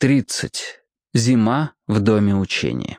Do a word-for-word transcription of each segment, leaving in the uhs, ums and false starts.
тридцать. Зима в доме учения.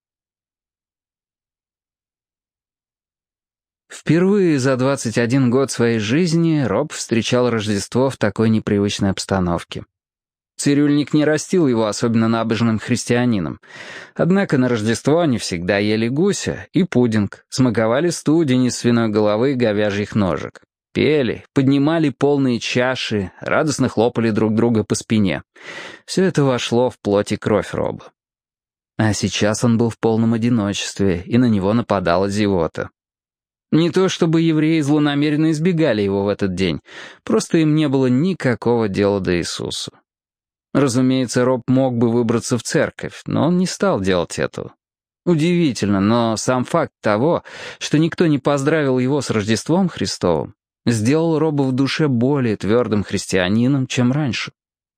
Впервые за двадцать один год своей жизни Роб встречал Рождество в такой непривычной обстановке. Цирюльник не растил его особенно набожным христианином. Однако на Рождество они всегда ели гуся и пудинг, смаковали студень из свиной головы и говяжьих ножек. Пели, поднимали полные чаши, радостно хлопали друг друга по спине. Все это вошло в плоть и кровь Роба. А сейчас он был в полном одиночестве, и на него нападала зевота. Не то чтобы евреи злонамеренно избегали его в этот день, просто им не было никакого дела до Иисуса. Разумеется, Роб мог бы выбраться в церковь, но он не стал делать этого. Удивительно, но сам факт того, что никто не поздравил его с Рождеством Христовым, сделал Роба в душе более твердым христианином, чем раньше.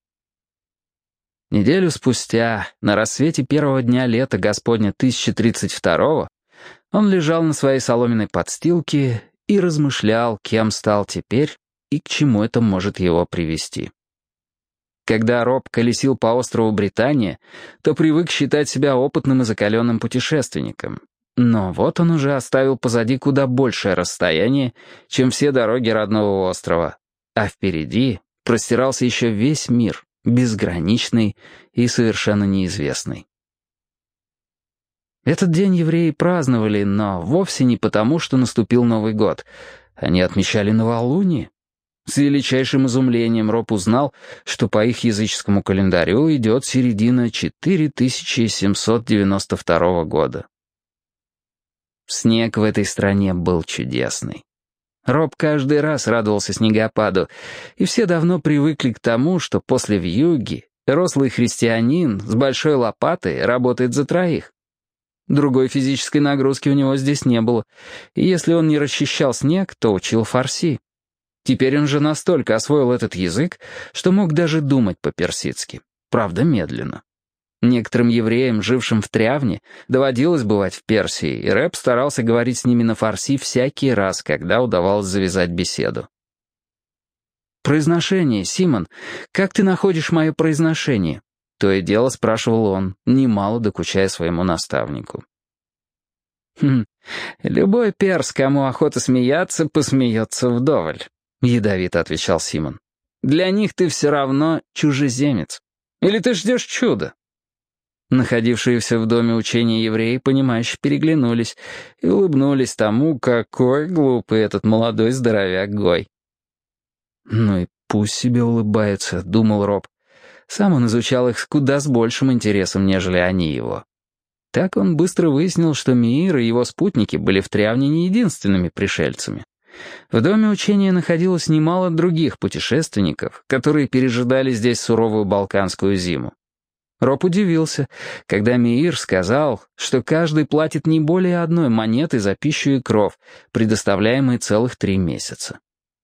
Неделю спустя, на рассвете первого дня лета Господня тысяча тридцать второго, он лежал на своей соломенной подстилке и размышлял, кем стал теперь и к чему это может его привести. Когда Роб колесил по острову Британия, то привык считать себя опытным и закаленным путешественником. Но вот он уже оставил позади куда большее расстояние, чем все дороги родного острова, а впереди простирался еще весь мир, безграничный и совершенно неизвестный. Этот день евреи праздновали, но вовсе не потому, что наступил Новый год. Они отмечали новолуние. С величайшим изумлением Роб узнал, что по их языческому календарю идет середина четыре тысячи семьсот девяносто второго года. Снег в этой стране был чудесный. Роб каждый раз радовался снегопаду, и все давно привыкли к тому, что после вьюги рослый христианин с большой лопатой работает за троих. Другой физической нагрузки у него здесь не было, и если он не расчищал снег, то учил фарси. Теперь он же настолько освоил этот язык, что мог даже думать по-персидски, правда медленно. Некоторым евреям, жившим в Трявне, доводилось бывать в Персии, и Рэб старался говорить с ними на фарси всякий раз, когда удавалось завязать беседу. «Произношение, Симон, как ты находишь мое произношение?» То и дело спрашивал он, немало докучая своему наставнику. «Хм, любой перс, кому охота смеяться, посмеется вдоволь», — ядовито отвечал Симон. «Для них ты все равно чужеземец. Или ты ждешь чуда?» Находившиеся в доме учения евреи, понимающе переглянулись и улыбнулись тому, какой глупый этот молодой здоровяк Гой. «Ну и пусть себе улыбаются», — думал Роб. Сам он изучал их с куда с большим интересом, нежели они его. Так он быстро выяснил, что Меир и его спутники были в Трявне не единственными пришельцами. В доме учения находилось немало других путешественников, которые пережидали здесь суровую балканскую зиму. Роб удивился, когда Меир сказал, что каждый платит не более одной монеты за пищу и кров, предоставляемые целых три месяца.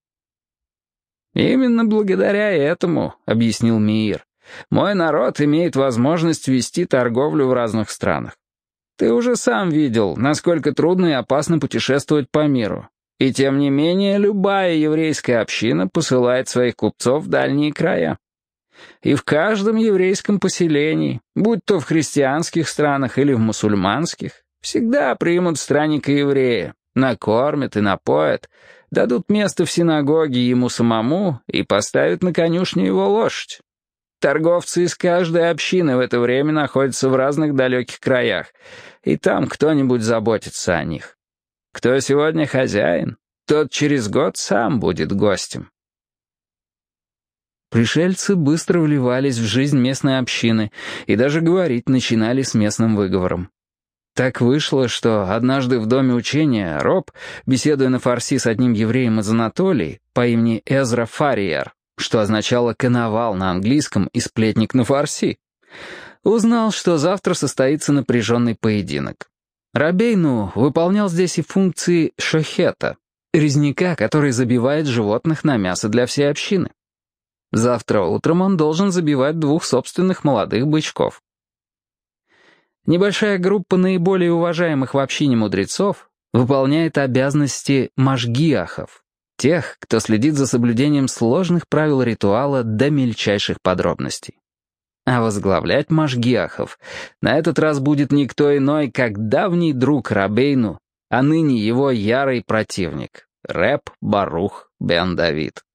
«Именно благодаря этому, — объяснил Меир, — мой народ имеет возможность вести торговлю в разных странах. Ты уже сам видел, насколько трудно и опасно путешествовать по миру. И тем не менее, любая еврейская община посылает своих купцов в дальние края. И в каждом еврейском поселении, будь то в христианских странах или в мусульманских, всегда примут странника-еврея, накормят и напоят, дадут место в синагоге ему самому и поставят на конюшню его лошадь. Торговцы из каждой общины в это время находятся в разных далеких краях, и там кто-нибудь заботится о них. Кто сегодня хозяин, тот через год сам будет гостем». Пришельцы быстро вливались в жизнь местной общины и даже говорить начинали с местным выговором. Так вышло, что однажды в доме учения Роб, беседуя на фарси с одним евреем из Анатолии по имени Эзра Фариер, что означало «коновал» на английском и «сплетник» на фарси, узнал, что завтра состоится напряженный поединок. Рабейну выполнял здесь и функции шохета, резняка, который забивает животных на мясо для всей общины. Завтра утром он должен забивать двух собственных молодых бычков. Небольшая группа наиболее уважаемых в общине мудрецов выполняет обязанности машгиахов, тех, кто следит за соблюдением сложных правил ритуала до мельчайших подробностей. А возглавлять Машгиахов на этот раз будет никто иной, как давний друг Рабейну, а ныне его ярый противник — Реб Барух бен Давид.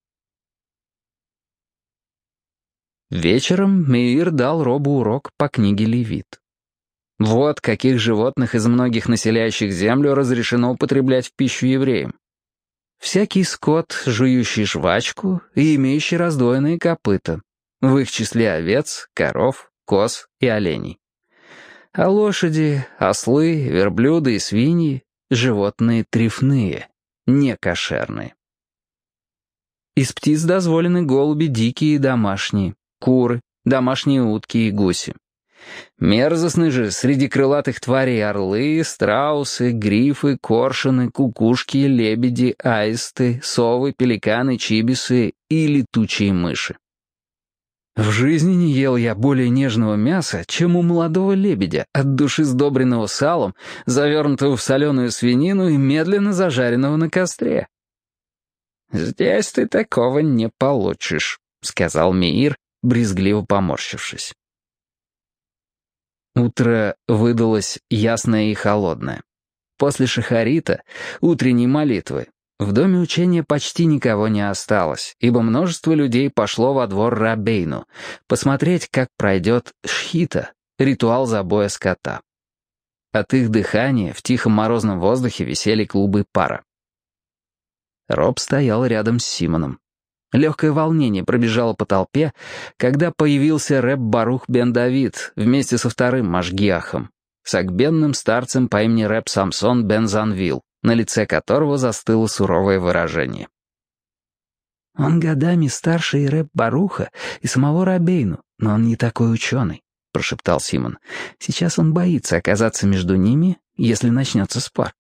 Вечером Меир дал Робу урок по книге Левит. Вот каких животных из многих населяющих землю разрешено употреблять в пищу евреям. Всякий скот, жующий жвачку и имеющий раздвоенные копыта, в их числе овец, коров, коз и оленей. А лошади, ослы, верблюды и свиньи — животные трифные, не кошерные. Из птиц дозволены голуби дикие и домашние, куры, домашние утки и гуси. Мерзостны же среди крылатых тварей орлы, страусы, грифы, коршуны, кукушки, лебеди, аисты, совы, пеликаны, чибисы и летучие мыши. В жизни не ел я более нежного мяса, чем у молодого лебедя, от души сдобренного салом, завернутого в соленую свинину и медленно зажаренного на костре. «Здесь ты такого не получишь», — сказал Меир, брезгливо поморщившись. Утро выдалось ясное и холодное. После шахарита, утренней молитвы, в доме учения почти никого не осталось, ибо множество людей пошло во двор Рабейну посмотреть, как пройдет шхита, ритуал забоя скота. От их дыхания в тихом морозном воздухе висели клубы пара. Роб стоял рядом с Симоном. Легкое волнение пробежало по толпе, когда появился Реб Барух бен Давид вместе со вторым Машгиахом, сагбенным старцем по имени Реб Самсон бен Занвил, на лице которого застыло суровое выражение. «Он годами старше и Реб Баруха, и самого Рабейну, но он не такой ученый», — прошептал Симон. «Сейчас он боится оказаться между ними, если начнется спор».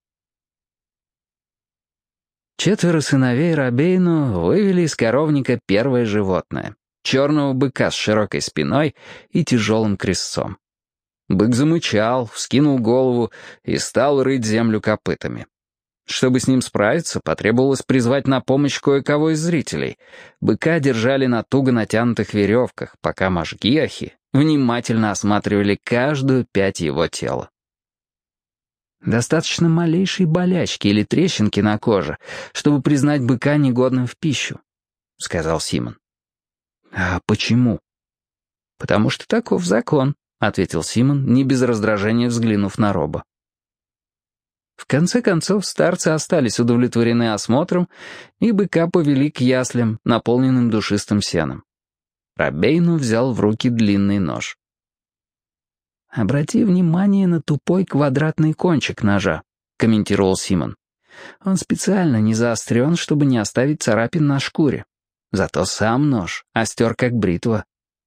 Четверо сыновей Рабейну вывели из коровника первое животное — черного быка с широкой спиной и тяжелым крестцом. Бык замычал, вскинул голову и стал рыть землю копытами. Чтобы с ним справиться, потребовалось призвать на помощь кое-кого из зрителей. Быка держали на туго натянутых веревках, пока Машгиахи внимательно осматривали каждую пять его тела. Достаточно малейшей болячки или трещинки на коже, чтобы признать быка негодным в пищу, — сказал Симон. «А почему?» «Потому что таков закон», — ответил Симон, не без раздражения взглянув на Роба. В конце концов, старцы остались удовлетворены осмотром, и быка повели к яслям, наполненным душистым сеном. Рабейну взял в руки длинный нож. «Обрати внимание на тупой квадратный кончик ножа», — комментировал Симон. «Он специально не заострен, чтобы не оставить царапин на шкуре. Зато сам нож остер как бритва».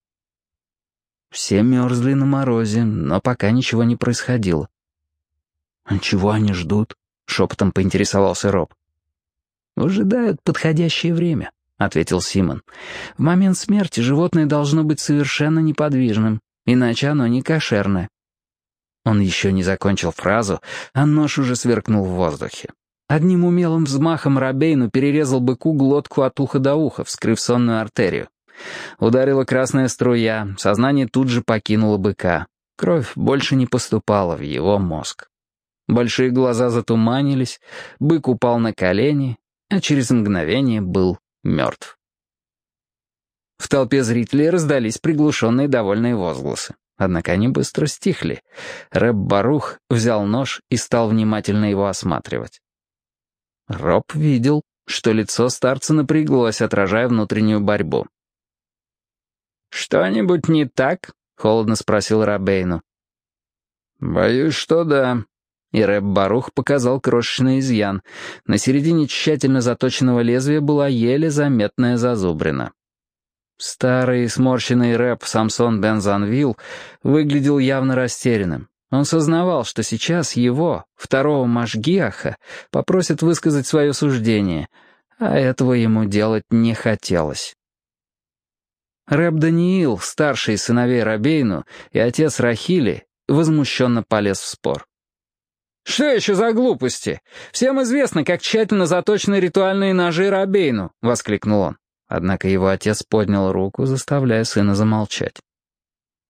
Все мерзли на морозе, но пока ничего не происходило. «Чего они ждут?» — шепотом поинтересовался Роб. «Ожидают подходящее время», — ответил Симон. «В момент смерти животное должно быть совершенно неподвижным, иначе оно не кошерное». Он еще не закончил фразу, а нож уже сверкнул в воздухе. Одним умелым взмахом Рабейну перерезал быку глотку от уха до уха, вскрыв сонную артерию. Ударила красная струя, сознание тут же покинуло быка. Кровь больше не поступала в его мозг. Большие глаза затуманились, бык упал на колени, а через мгновение был мертв. В толпе зрителей раздались приглушенные довольные возгласы. Однако они быстро стихли. Реб Барух взял нож и стал внимательно его осматривать. Роб видел, что лицо старца напряглось, отражая внутреннюю борьбу. «Что-нибудь не так?» — холодно спросил Рабейну. «Боюсь, что да». И Реб Барух показал крошечный изъян. На середине тщательно заточенного лезвия была еле заметная зазубрина. Старый сморщенный Реб Самсон бен Занвил выглядел явно растерянным. Он сознавал, что сейчас его, второго Машгиаха, попросят высказать свое суждение, а этого ему делать не хотелось. Реб Даниил, старший из сыновей Рабейну, и отец Рахили, возмущенно полез в спор. «Что еще за глупости? Всем известно, как тщательно заточены ритуальные ножи Рабейну», — воскликнул он. Однако его отец поднял руку, заставляя сына замолчать.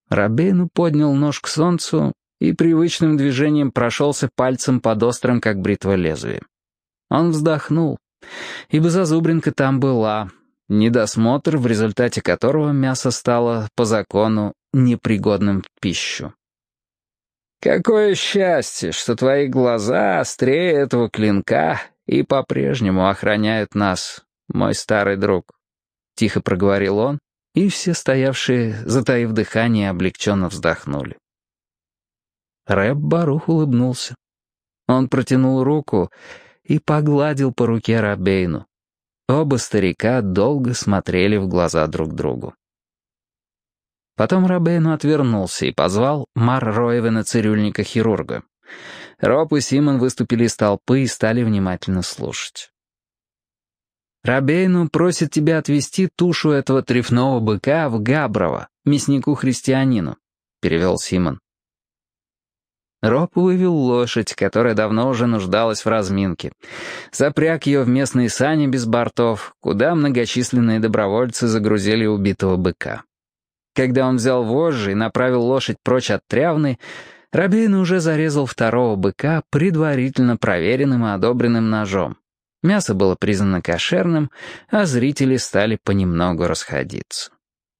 Рабейну поднял нож к солнцу и привычным движением прошелся пальцем под острым, как бритва, лезвием. Он вздохнул, ибо зазубринка там была, недосмотр, в результате которого мясо стало, по закону, непригодным в пищу. «Какое счастье, что твои глаза острее этого клинка и по-прежнему охраняют нас, мой старый друг», — тихо проговорил он, и все стоявшие, затаив дыхание, облегченно вздохнули. Рэб Барух улыбнулся. Он протянул руку и погладил по руке Рабейну. Оба старика долго смотрели в глаза друг другу. Потом Рабейну отвернулся и позвал Мар Роевена, цирюльника-хирурга. Роб и Симон выступили из толпы и стали внимательно слушать. «Рабейну просит тебя отвезти тушу этого трефного быка в Габрово, мяснику-христианину», — перевел Симон. Роб вывел лошадь, которая давно уже нуждалась в разминке. Запряг ее в местные сани без бортов, куда многочисленные добровольцы загрузили убитого быка. Когда он взял вожжи и направил лошадь прочь от Трявны, Рабейну уже зарезал второго быка предварительно проверенным и одобренным ножом. Мясо было признано кошерным, а зрители стали понемногу расходиться.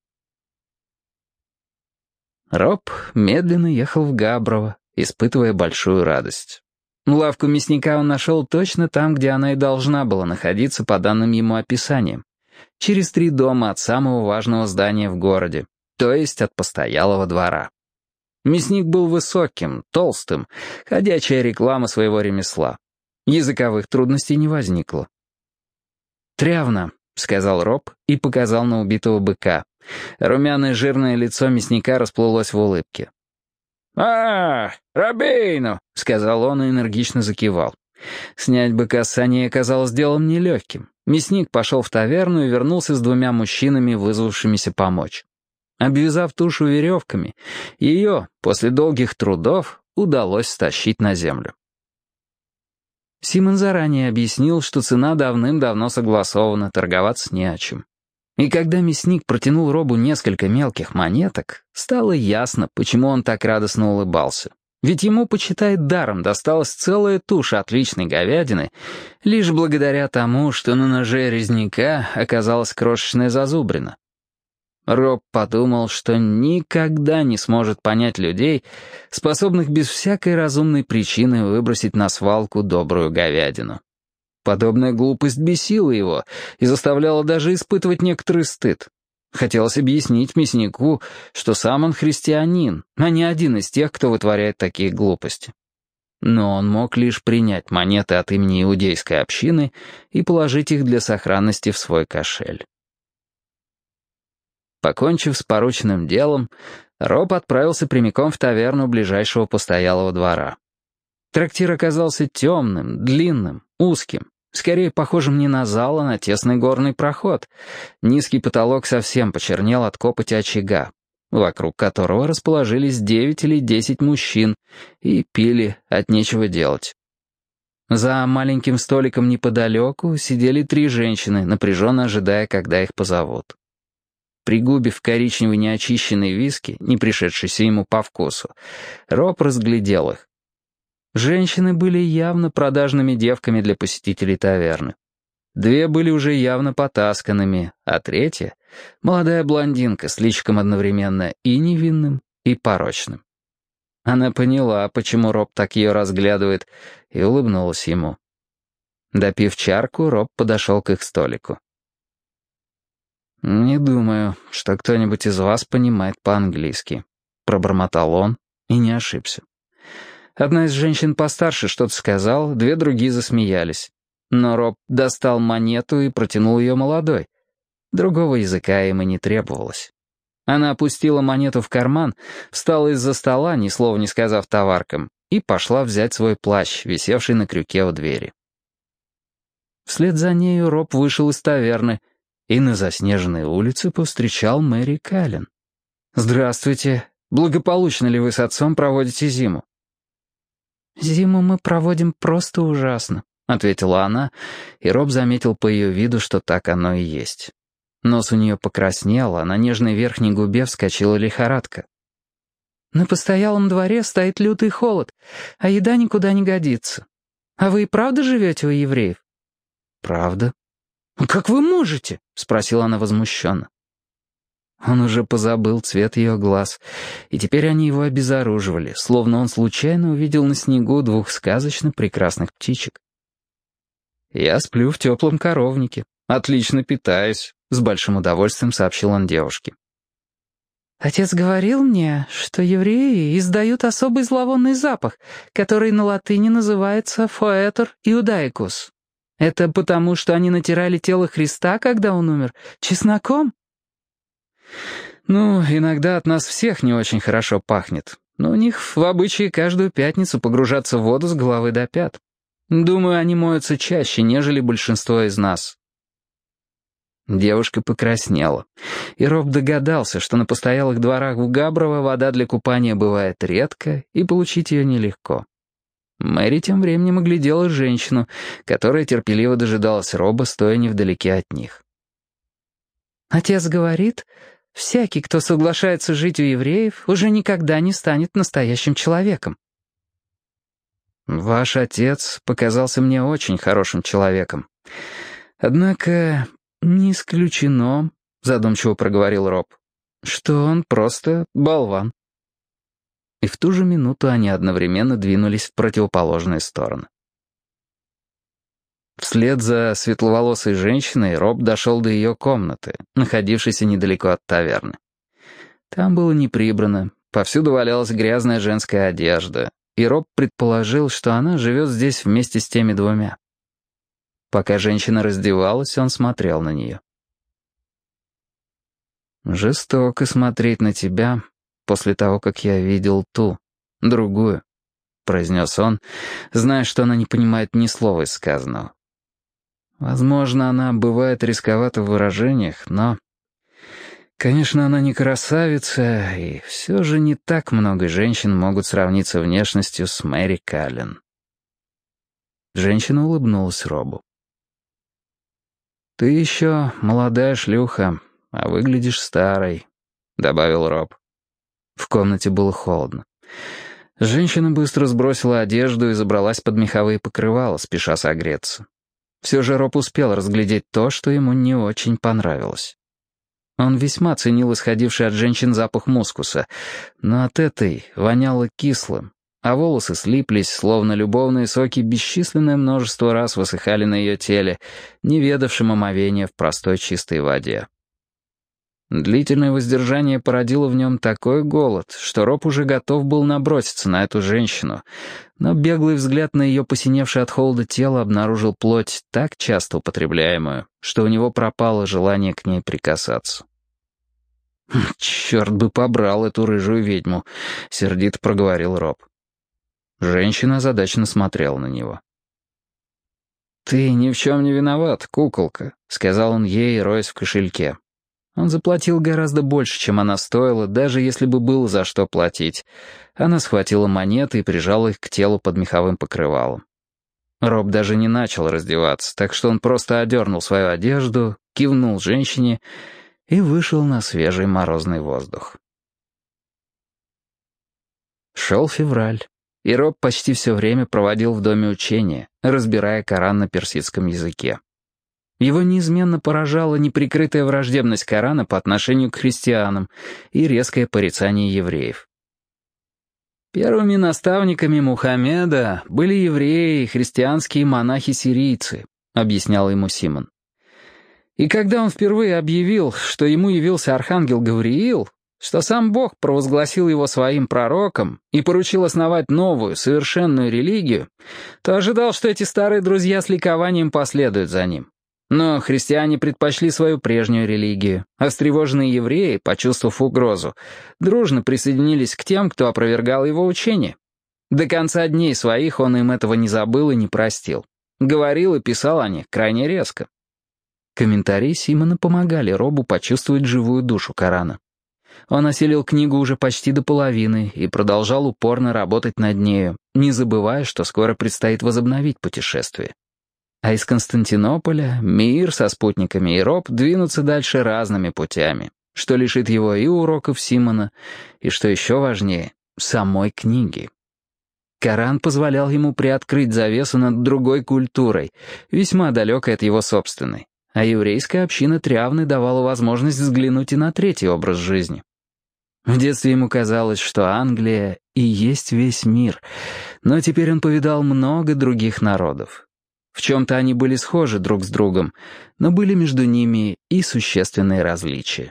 Роб медленно ехал в Габрово, испытывая большую радость. Лавку мясника он нашел точно там, где она и должна была находиться по данным ему описаниям. Через три дома от самого важного здания в городе, то есть от постоялого двора. Мясник был высоким, толстым, ходячая реклама своего ремесла. Языковых трудностей не возникло. «Трявна», — сказал Роб и показал на убитого быка. Румяное жирное лицо мясника расплылось в улыбке. «А, Рабейну», — сказал он и энергично закивал. Снять быка с саней оказалось делом нелегким. Мясник пошел в таверну и вернулся с двумя мужчинами, вызвавшимися помочь. Обвязав тушу веревками, ее, после долгих трудов, удалось стащить на землю. Симон заранее объяснил, что цена давным-давно согласована, торговаться не о чем. И когда мясник протянул Робу несколько мелких монеток, стало ясно, почему он так радостно улыбался. Ведь ему, почитает, даром досталась целая туша отличной говядины, лишь благодаря тому, что на ноже резняка оказалась крошечная зазубрина. Роб подумал, что никогда не сможет понять людей, способных без всякой разумной причины выбросить на свалку добрую говядину. Подобная глупость бесила его и заставляла даже испытывать некоторый стыд. Хотелось объяснить мяснику, что сам он христианин, а не один из тех, кто вытворяет такие глупости. Но он мог лишь принять монеты от имени иудейской общины и положить их для сохранности в свой кошель. Покончив с порученным делом, Роб отправился прямиком в таверну ближайшего постоялого двора. Трактир оказался темным, длинным, узким, скорее похожим не на зал, а на тесный горный проход. Низкий потолок совсем почернел от копоти очага, вокруг которого расположились девять или десять мужчин и пили от нечего делать. За маленьким столиком неподалеку сидели три женщины, напряженно ожидая, когда их позовут. Пригубив коричневый неочищенный виски, не пришедшийся ему по вкусу, Роб разглядел их. Женщины были явно продажными девками для посетителей таверны. Две были уже явно потасканными, а третья — молодая блондинка с личиком одновременно и невинным, и порочным. Она поняла, почему Роб так ее разглядывает, и улыбнулась ему. Допив чарку, Роб подошел к их столику. «Не думаю, что кто-нибудь из вас понимает по-английски», — пробормотал он и не ошибся. Одна из женщин постарше что-то сказала, две другие засмеялись. Но Роб достал монету и протянул ее молодой. Другого языка им и не требовалось. Она опустила монету в карман, встала из-за стола, ни слова не сказав товаркам, и пошла взять свой плащ, висевший на крюке у двери. Вслед за нею Роб вышел из таверны и на заснеженной улице повстречал Мэри Каллен. «Здравствуйте. Благополучно ли вы с отцом проводите зиму?» «Зиму мы проводим просто ужасно», — ответила она, и Роб заметил по ее виду, что так оно и есть. Нос у нее покраснел, а на нежной верхней губе вскочила лихорадка. На постоялом дворе стоит лютый холод, а еда никуда не годится. А вы и правда живете у евреев?» «Правда». «Как вы можете?» — спросила она возмущенно. Он уже позабыл цвет ее глаз, и теперь они его обезоруживали, словно он случайно увидел на снегу двух сказочно прекрасных птичек. «Я сплю в теплом коровнике, отлично питаюсь», — с большим удовольствием сообщил он девушке. «Отец говорил мне, что евреи издают особый зловонный запах, который на латыни называется «фоэтер иудаикус». Это потому, что они натирали тело Христа, когда он умер, чесноком?» «Ну, иногда от нас всех не очень хорошо пахнет, но у них в обычае каждую пятницу погружаться в воду с головы до пят. Думаю, они моются чаще, нежели большинство из нас». Девушка покраснела, и Роб догадался, что на постоялых дворах в Габрово вода для купания бывает редко, и получить ее нелегко. Мэри тем временем оглядела женщину, которая терпеливо дожидалась Роба, стоя невдалеке от них. «Отец говорит, всякий, кто соглашается жить у евреев, уже никогда не станет настоящим человеком». «Ваш отец показался мне очень хорошим человеком. Однако не исключено, — задумчиво проговорил Роб, — что он просто болван». И в ту же минуту они одновременно двинулись в противоположные стороны. Вслед за светловолосой женщиной Роб дошел до ее комнаты, находившейся недалеко от таверны. Там было не прибрано, повсюду валялась грязная женская одежда, и Роб предположил, что она живет здесь вместе с теми двумя. Пока женщина раздевалась, он смотрел на нее. «Жестоко смотреть на тебя после того, как я видел ту, другую», — произнес он, зная, что она не понимает ни слова из сказанного. Возможно, она бывает рисковата в выражениях, но... Конечно, она не красавица, и все же не так много женщин могут сравниться внешностью с Мэри Каллен. Женщина улыбнулась Робу. «Ты еще молодая шлюха, а выглядишь старой», — добавил Роб. В комнате было холодно. Женщина быстро сбросила одежду и забралась под меховые покрывала, спеша согреться. Все же Роб успел разглядеть то, что ему не очень понравилось. Он весьма ценил исходивший от женщин запах мускуса, но от этой воняло кислым, а волосы слиплись, словно любовные соки бесчисленное множество раз высыхали на ее теле, не ведавшем омовения в простой чистой воде. Длительное воздержание породило в нем такой голод, что Роб уже готов был наброситься на эту женщину, но беглый взгляд на ее посиневшее от холода тело обнаружил плоть, так часто употребляемую, что у него пропало желание к ней прикасаться. «Черт бы побрал эту рыжую ведьму», — сердито проговорил Роб. Женщина озадаченно смотрела на него. «Ты ни в чем не виноват, куколка», — сказал он ей, роясь в кошельке. Он заплатил гораздо больше, чем она стоила, даже если бы было за что платить. Она схватила монеты и прижала их к телу под меховым покрывалом. Роб даже не начал раздеваться, так что он просто одернул свою одежду, кивнул женщине и вышел на свежий морозный воздух. Шел февраль, и Роб почти все время проводил в доме учения, разбирая Коран на персидском языке. Его неизменно поражала неприкрытая враждебность Корана по отношению к христианам и резкое порицание евреев. Первыми наставниками Мухаммеда были евреи и христианские монахи-сирийцы, объяснял ему Симон. И когда он впервые объявил, что ему явился архангел Гавриил, что сам Бог провозгласил его своим пророком и поручил основать новую, совершенную религию, то ожидал, что эти старые друзья с ликованием последуют за ним. Но христиане предпочли свою прежнюю религию, а встревоженные евреи, почувствовав угрозу, дружно присоединились к тем, кто опровергал его учение. До конца дней своих он им этого не забыл и не простил. Говорил и писал о них крайне резко. Комментарии Симона помогали Робу почувствовать живую душу Корана. Он осилил книгу уже почти до половины и продолжал упорно работать над нею, не забывая, что скоро предстоит возобновить путешествие. А из Константинополя Меир со спутниками и Роб двинутся дальше разными путями, что лишит его и уроков Симона, и, что еще важнее, самой книги. Коран позволял ему приоткрыть завесу над другой культурой, весьма далекой от его собственной, а еврейская община Трявны давала возможность взглянуть и на третий образ жизни. В детстве ему казалось, что Англия и есть весь мир, но теперь он повидал много других народов. В чем-то они были схожи друг с другом, но были между ними и существенные различия.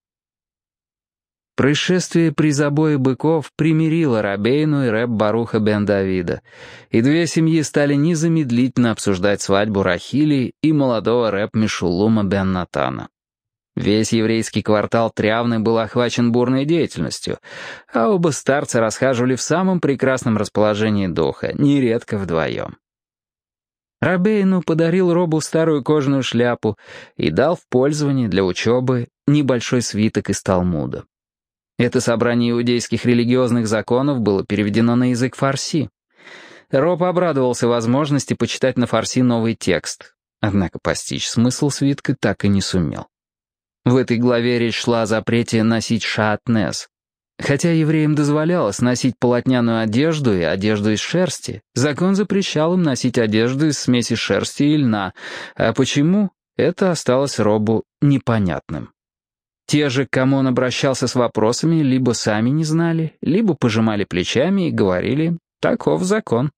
Происшествие при забое быков примирило Рабейну и рэб Баруха бен Давида, и две семьи стали незамедлительно обсуждать свадьбу Рахили и молодого рэб Мешуллума бен Натана. Весь еврейский квартал Трявны был охвачен бурной деятельностью, а оба старца расхаживали в самом прекрасном расположении духа, нередко вдвоем. Рабейну подарил Робу старую кожаную шляпу и дал в пользование для учебы небольшой свиток из Талмуда. Это собрание иудейских религиозных законов было переведено на язык фарси. Роб обрадовался возможности почитать на фарси новый текст, однако постичь смысл свитка так и не сумел. В этой главе речь шла о запрете носить шаатнес. Хотя евреям дозволялось носить полотняную одежду и одежду из шерсти, закон запрещал им носить одежду из смеси шерсти и льна, а почему, это осталось Робу непонятным. Те же, к кому он обращался с вопросами, либо сами не знали, либо пожимали плечами и говорили «таков закон».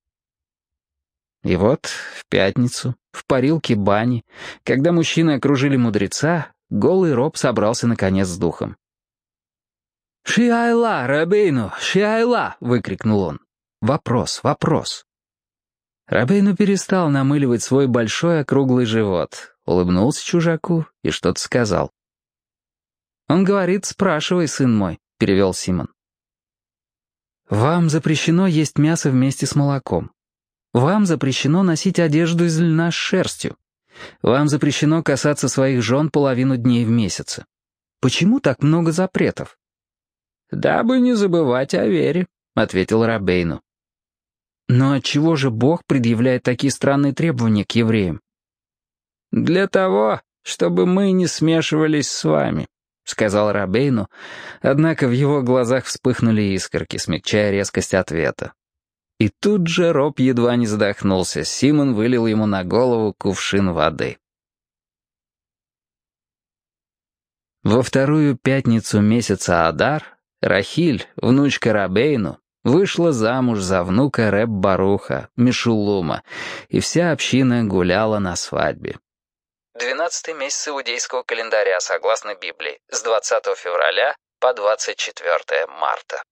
И вот в пятницу, в парилке бани, когда мужчины окружили мудреца, голый Роб собрался наконец с духом. «Шиайла, Рабейну, шиайла!» — выкрикнул он. «Вопрос, вопрос!» Рабейну перестал намыливать свой большой округлый живот, улыбнулся чужаку и что-то сказал. «Он говорит, спрашивай, сын мой», — перевел Симон. «Вам запрещено есть мясо вместе с молоком. Вам запрещено носить одежду из льна с шерстью. Вам запрещено касаться своих жен половину дней в месяце. Почему так много запретов?» «Дабы не забывать о вере», — ответил Рабейну. «Но отчего же Бог предъявляет такие странные требования к евреям?» «Для того, чтобы мы не смешивались с вами», — сказал Рабейну, однако в его глазах вспыхнули искорки, смягчая резкость ответа. И тут же Роб едва не задохнулся, Симон вылил ему на голову кувшин воды. Во вторую пятницу месяца Адар Рахиль, внучка Рабейну, вышла замуж за внука рэб Баруха, Мешуллума, и вся община гуляла на свадьбе. Двенадцатый месяц иудейского календаря, согласно Библии, с двадцатого февраля по двадцать четвёртое марта.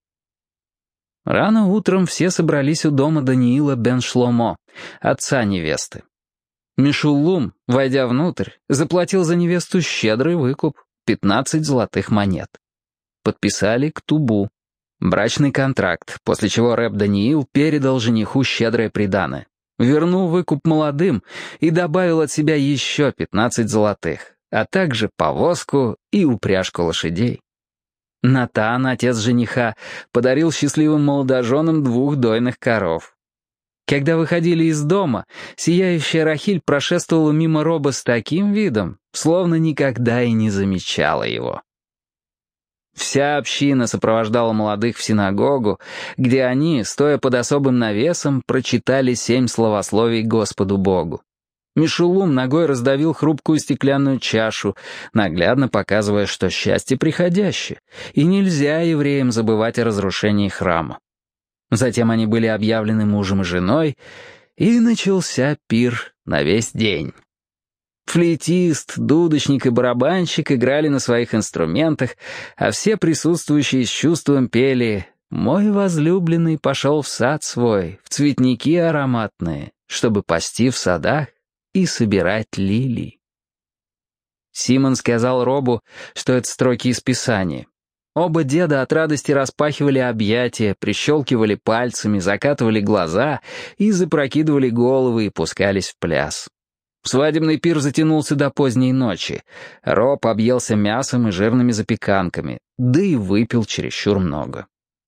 Рано утром все собрались у дома Даниила бен Шломо, отца невесты. Мешуллум, войдя внутрь, заплатил за невесту щедрый выкуп — пятнадцать золотых монет. Подписали ктубу, брачный контракт, после чего рэб Даниил передал жениху щедрое приданое. Вернул выкуп молодым и добавил от себя еще пятнадцать золотых, а также повозку и упряжку лошадей. Натан, отец жениха, подарил счастливым молодоженам двух дойных коров. Когда выходили из дома, сияющая Рахиль прошествовала мимо Роба с таким видом, словно никогда и не замечала его. Вся община сопровождала молодых в синагогу, где они, стоя под особым навесом, прочитали семь словословий Господу Богу. Мешуллум ногой раздавил хрупкую стеклянную чашу, наглядно показывая, что счастье приходящее, и нельзя евреям забывать о разрушении храма. Затем они были объявлены мужем и женой, и начался пир на весь день. Флейтист, дудочник и барабанщик играли на своих инструментах, а все присутствующие с чувством пели «Мой возлюбленный пошел в сад свой, в цветники ароматные, чтобы пасти в садах и собирать лилии». Симон сказал Робу, что это строки из Писания. Оба деда от радости распахивали объятия, прищелкивали пальцами, закатывали глаза и запрокидывали головы и пускались в пляс. Свадебный пир затянулся до поздней ночи. Роб объелся мясом и жирными запеканками, да и выпил чересчур много.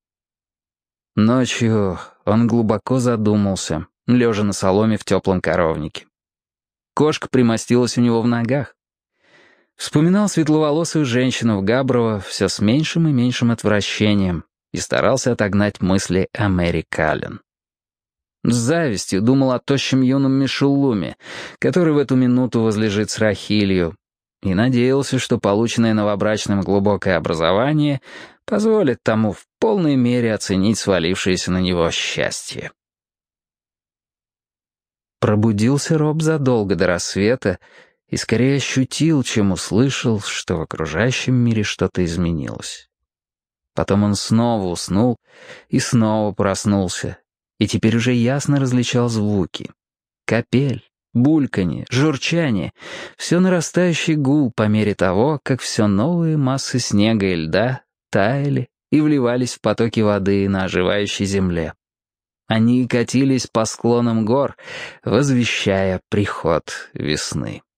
Ночью он глубоко задумался, лежа на соломе в теплом коровнике. Кошка примостилась у него в ногах. Вспоминал светловолосую женщину в Габрово все с меньшим и меньшим отвращением и старался отогнать мысли о Мэри Каллен. С завистью думал о тощем юном Мешуллуме, который в эту минуту возлежит с Рахилью, и надеялся, что полученное новобрачным глубокое образование позволит тому в полной мере оценить свалившееся на него счастье. Пробудился Роб задолго до рассвета и скорее ощутил, чем услышал, что в окружающем мире что-то изменилось. Потом он снова уснул и снова проснулся, и теперь уже ясно различал звуки. Капель, бульканье, журчание — все нарастающий гул по мере того, как все новые массы снега и льда таяли и вливались в потоки воды на оживающей земле. Они катились по склонам гор, возвещая приход весны.